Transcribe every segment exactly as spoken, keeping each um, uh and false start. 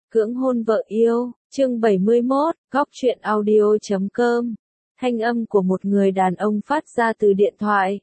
Cưỡng hôn vợ yêu, chương bảy mươi mốt, góc truyện audio chấm com. Thanh âm của một người đàn ông phát ra từ điện thoại.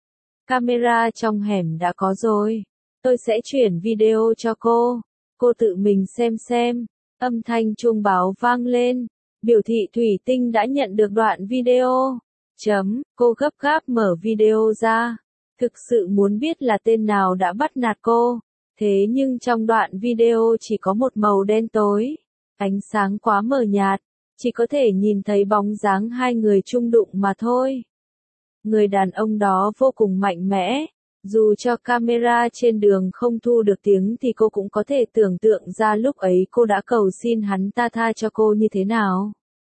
Camera trong hẻm đã có rồi. Tôi sẽ chuyển video cho cô. Cô tự mình xem xem. Âm thanh chuông báo vang lên. Biểu thị thủy tinh đã nhận được đoạn video. Chấm, cô gấp gáp mở video ra. Thực sự muốn biết là tên nào đã bắt nạt cô. Thế nhưng trong đoạn video chỉ có một màu đen tối. Ánh sáng quá mờ nhạt. Chỉ có thể nhìn thấy bóng dáng hai người chung đụng mà thôi. Người đàn ông đó vô cùng mạnh mẽ. Dù cho camera trên đường không thu được tiếng thì cô cũng có thể tưởng tượng ra lúc ấy cô đã cầu xin hắn ta tha cho cô như thế nào.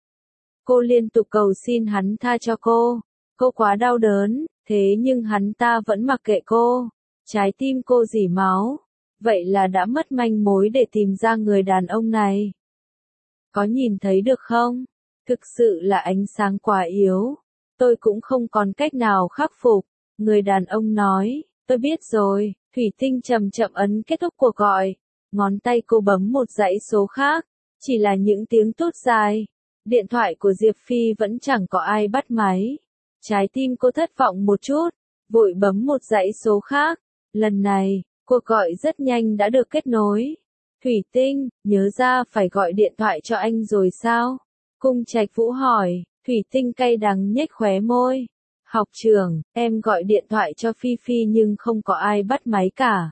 Cô liên tục cầu xin hắn tha cho cô. Cô quá đau đớn, thế nhưng hắn ta vẫn mặc kệ cô. Trái tim cô rỉ máu. Vậy là đã mất manh mối để tìm ra người đàn ông này. Có nhìn thấy được không? Thực sự là ánh sáng quá yếu. Tôi cũng không còn cách nào khắc phục. Người đàn ông nói, tôi biết rồi. Thủy tinh chậm chậm ấn kết thúc cuộc gọi. Ngón tay cô bấm một dãy số khác. Chỉ là những tiếng tút dài. Điện thoại của Diệp Phi vẫn chẳng có ai bắt máy. Trái tim cô thất vọng một chút. Vội bấm một dãy số khác. Lần này, cuộc gọi rất nhanh đã được kết nối. Thủy Tinh, nhớ ra phải gọi điện thoại cho anh rồi sao? Cung Trạch Vũ hỏi. Thủy Tinh cay đắng nhếch khóe môi. Học trưởng, em gọi điện thoại cho Phi Phi nhưng không có ai bắt máy cả.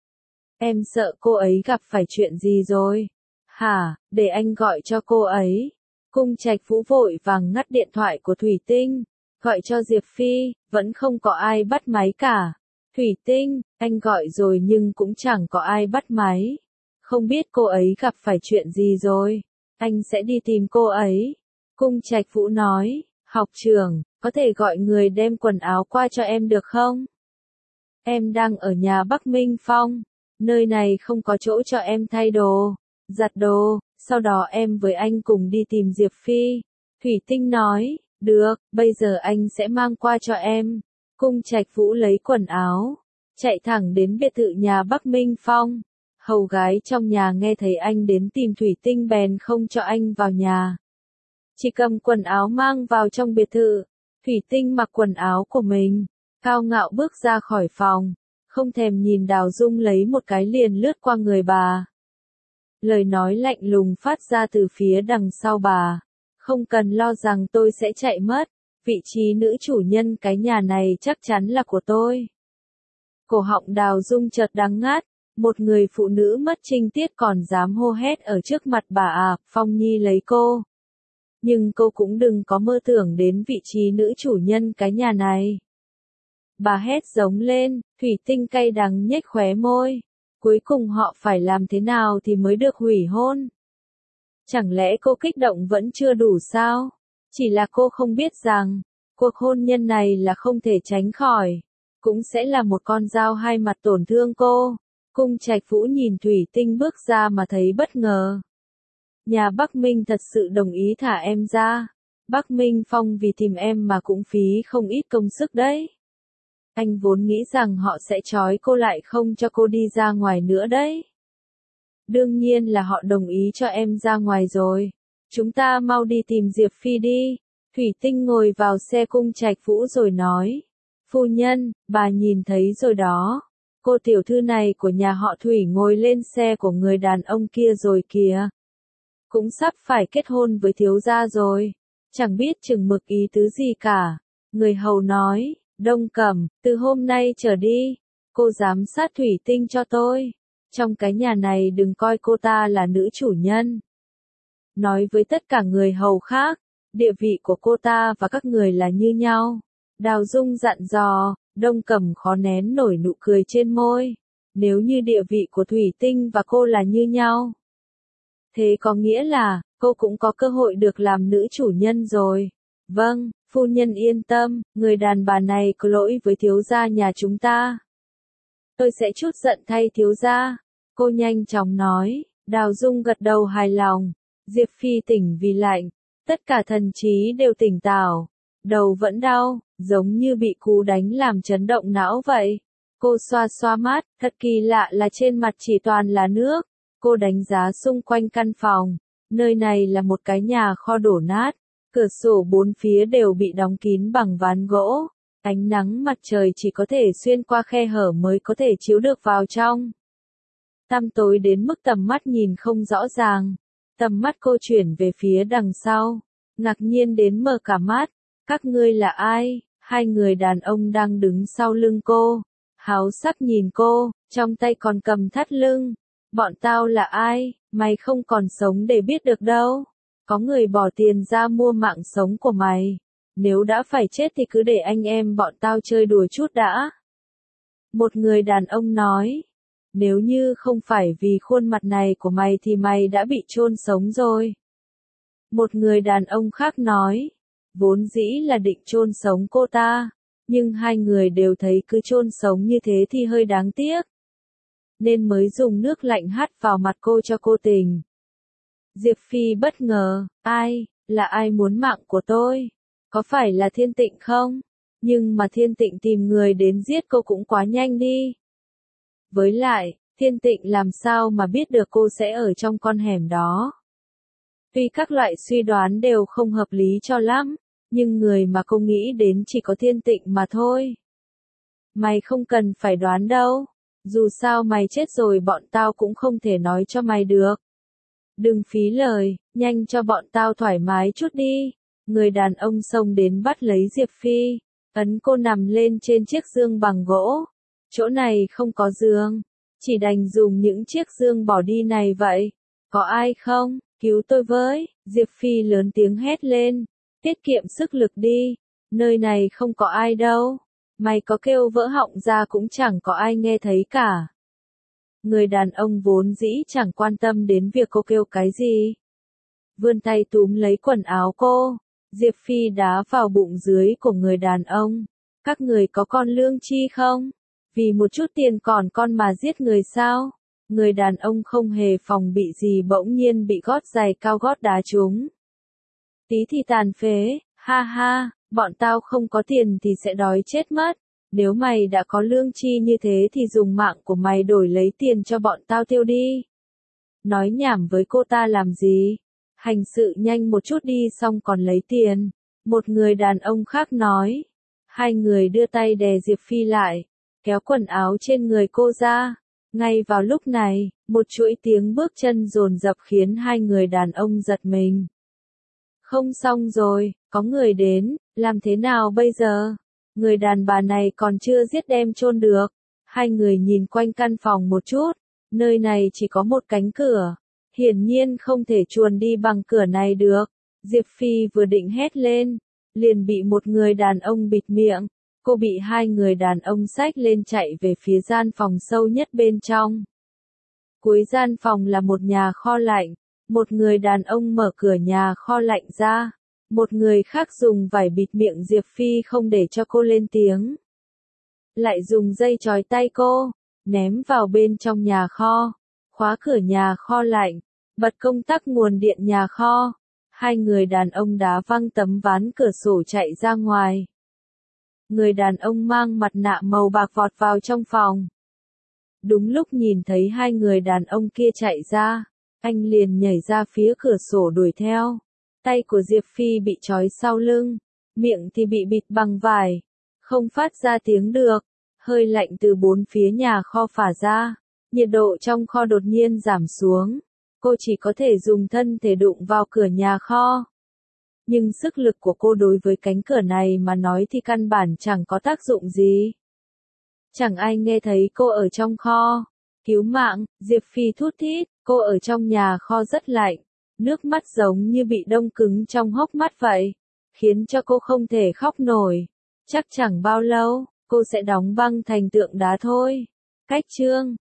Em sợ cô ấy gặp phải chuyện gì rồi? Hả, để anh gọi cho cô ấy. Cung Trạch Vũ vội vàng ngắt điện thoại của Thủy Tinh. Gọi cho Diệp Phi, vẫn không có ai bắt máy cả. Thủy Tinh, anh gọi rồi nhưng cũng chẳng có ai bắt máy. Không biết cô ấy gặp phải chuyện gì rồi. Anh sẽ đi tìm cô ấy. Cung Trạch Vũ nói, học trưởng, có thể gọi người đem quần áo qua cho em được không? Em đang ở nhà Bắc Minh Phong. Nơi này không có chỗ cho em thay đồ, giặt đồ, sau đó em với anh cùng đi tìm Diệp Phi. Thủy Tinh nói, được, bây giờ anh sẽ mang qua cho em. Cung Trạch Vũ lấy quần áo, chạy thẳng đến biệt thự nhà Bắc Minh Phong. Hầu gái trong nhà nghe thấy anh đến tìm Thủy Tinh bèn không cho anh vào nhà. Chỉ cầm quần áo mang vào trong biệt thự. Thủy Tinh mặc quần áo của mình, cao ngạo bước ra khỏi phòng, không thèm nhìn Đào Dung lấy một cái liền lướt qua người bà. Lời nói lạnh lùng phát ra từ phía đằng sau bà. Không cần lo rằng tôi sẽ chạy mất. Vị trí nữ chủ nhân cái nhà này chắc chắn là của tôi. Cổ họng Đào Dung chợt đắng ngắt. Một người phụ nữ mất trinh tiết còn dám hô hét ở trước mặt bà à, Phong Nhi lấy cô. Nhưng cô cũng đừng có mơ tưởng đến vị trí nữ chủ nhân cái nhà này. Bà hét giống lên, Thủy Tinh cay đắng nhếch khóe môi. Cuối cùng họ phải làm thế nào thì mới được hủy hôn? Chẳng lẽ cô kích động vẫn chưa đủ sao? Chỉ là cô không biết rằng, cuộc hôn nhân này là không thể tránh khỏi. Cũng sẽ là một con dao hai mặt tổn thương cô. Cung Trạch Vũ nhìn Thủy Tinh bước ra mà thấy bất ngờ. Nhà Bắc Minh thật sự đồng ý thả em ra. Bắc Minh Phong vì tìm em mà cũng phí không ít công sức đấy. Anh vốn nghĩ rằng họ sẽ trói cô lại không cho cô đi ra ngoài nữa đấy. Đương nhiên là họ đồng ý cho em ra ngoài rồi. Chúng ta mau đi tìm Diệp Phi đi. Thủy Tinh ngồi vào xe Cung Trạch Vũ rồi nói. Phu nhân, bà nhìn thấy rồi đó. Cô tiểu thư này của nhà họ Thủy ngồi lên xe của người đàn ông kia rồi kìa. Cũng sắp phải kết hôn với thiếu gia rồi. Chẳng biết chừng mực ý tứ gì cả. Người hầu nói, Đông Cẩm, từ hôm nay trở đi, cô giám sát Thủy Tinh cho tôi. Trong cái nhà này đừng coi cô ta là nữ chủ nhân. Nói với tất cả người hầu khác, địa vị của cô ta và các người là như nhau. Đào Dung dặn dò. Đông Cẩm khó nén nổi nụ cười trên môi. Nếu như địa vị của Thủy Tinh và cô là như nhau, thế có nghĩa là, cô cũng có cơ hội được làm nữ chủ nhân rồi. Vâng, phu nhân yên tâm, người đàn bà này có lỗi với thiếu gia nhà chúng ta. Tôi sẽ trút giận thay thiếu gia. Cô nhanh chóng nói. Đào Dung gật đầu hài lòng. Diệp Phi tỉnh vì lạnh. Tất cả thần trí đều tỉnh táo. Đầu vẫn đau, giống như bị cú đánh làm chấn động não vậy. Cô xoa xoa mắt, thật kỳ lạ là trên mặt chỉ toàn là nước. Cô đánh giá xung quanh căn phòng. Nơi này là một cái nhà kho đổ nát. Cửa sổ bốn phía đều bị đóng kín bằng ván gỗ. Ánh nắng mặt trời chỉ có thể xuyên qua khe hở mới có thể chiếu được vào trong. Tăm tối đến mức tầm mắt nhìn không rõ ràng. Tầm mắt cô chuyển về phía đằng sau. Ngạc nhiên đến mở cả mắt. Các ngươi là ai? Hai người đàn ông đang đứng sau lưng cô. Háo sắc nhìn cô, trong tay còn cầm thắt lưng. Bọn tao là ai? Mày không còn sống để biết được đâu. Có người bỏ tiền ra mua mạng sống của mày. Nếu đã phải chết thì cứ để anh em bọn tao chơi đùa chút đã. Một người đàn ông nói. Nếu như không phải vì khuôn mặt này của mày thì mày đã bị chôn sống rồi. Một người đàn ông khác nói. Vốn dĩ là định chôn sống cô ta. Nhưng hai người đều thấy cứ chôn sống như thế thì hơi đáng tiếc. Nên mới dùng nước lạnh hắt vào mặt cô cho cô tỉnh. Diệp Phi bất ngờ. Ai? Là ai muốn mạng của tôi? Có phải là Thiên Tịnh không? Nhưng mà Thiên Tịnh tìm người đến giết cô cũng quá nhanh đi. Với lại, Thiên Tịnh làm sao mà biết được cô sẽ ở trong con hẻm đó? Tuy các loại suy đoán đều không hợp lý cho lắm, nhưng người mà cô nghĩ đến chỉ có Thiên Tịnh mà thôi. Mày không cần phải đoán đâu. Dù sao mày chết rồi bọn tao cũng không thể nói cho mày được. Đừng phí lời, nhanh cho bọn tao thoải mái chút đi. Người đàn ông xông đến bắt lấy Diệp Phi, ấn cô nằm lên trên chiếc giường bằng gỗ. Chỗ này không có giường, chỉ đành dùng những chiếc giường bỏ đi này vậy. Có ai không? Cứu tôi với. Diệp Phi lớn tiếng hét lên. Tiết kiệm sức lực đi. Nơi này không có ai đâu. Mày có kêu vỡ họng ra cũng chẳng có ai nghe thấy cả. Người đàn ông vốn dĩ chẳng quan tâm đến việc cô kêu cái gì. Vươn tay túm lấy quần áo cô. Diệp Phi đá vào bụng dưới của người đàn ông. Các người có con lương chi không? Vì một chút tiền còn con mà giết người sao? Người đàn ông không hề phòng bị gì bỗng nhiên bị gót giày cao gót đá trúng. Tí thì tàn phế, ha ha, bọn tao không có tiền thì sẽ đói chết mất. Nếu mày đã có lương chi như thế thì dùng mạng của mày đổi lấy tiền cho bọn tao tiêu đi. Nói nhảm với cô ta làm gì? Hành sự nhanh một chút đi xong còn lấy tiền. Một người đàn ông khác nói. Hai người đưa tay đè Diệp Phi lại, kéo quần áo trên người cô ra. Ngay vào lúc này, một chuỗi tiếng bước chân dồn dập khiến hai người đàn ông giật mình. Không xong rồi, có người đến, làm thế nào bây giờ? Người đàn bà này còn chưa giết đem chôn được. Hai người nhìn quanh căn phòng một chút, nơi này chỉ có một cánh cửa. Hiển nhiên không thể chuồn đi bằng cửa này được. Diệp Phi vừa định hét lên, liền bị một người đàn ông bịt miệng. Cô bị hai người đàn ông xách lên chạy về phía gian phòng sâu nhất bên trong. Cuối gian phòng là một nhà kho lạnh. Một người đàn ông mở cửa nhà kho lạnh ra. Một người khác dùng vải bịt miệng Diệp Phi không để cho cô lên tiếng. Lại dùng dây trói tay cô, ném vào bên trong nhà kho. Khóa cửa nhà kho lạnh, bật công tắc nguồn điện nhà kho. Hai người đàn ông đá văng tấm ván cửa sổ chạy ra ngoài. Người đàn ông mang mặt nạ màu bạc vọt vào trong phòng. Đúng lúc nhìn thấy hai người đàn ông kia chạy ra, anh liền nhảy ra phía cửa sổ đuổi theo. Tay của Diệp Phi bị trói sau lưng, miệng thì bị bịt bằng vải, không phát ra tiếng được. Hơi lạnh từ bốn phía nhà kho phả ra, nhiệt độ trong kho đột nhiên giảm xuống. Cô chỉ có thể dùng thân thể đụng vào cửa nhà kho. Nhưng sức lực của cô đối với cánh cửa này mà nói thì căn bản chẳng có tác dụng gì. Chẳng ai nghe thấy cô ở trong kho. Cứu mạng, Diệp Phi thút thít, cô ở trong nhà kho rất lạnh. Nước mắt giống như bị đông cứng trong hốc mắt vậy, khiến cho cô không thể khóc nổi. Chắc chẳng bao lâu, cô sẽ đóng băng thành tượng đá thôi. Cách chương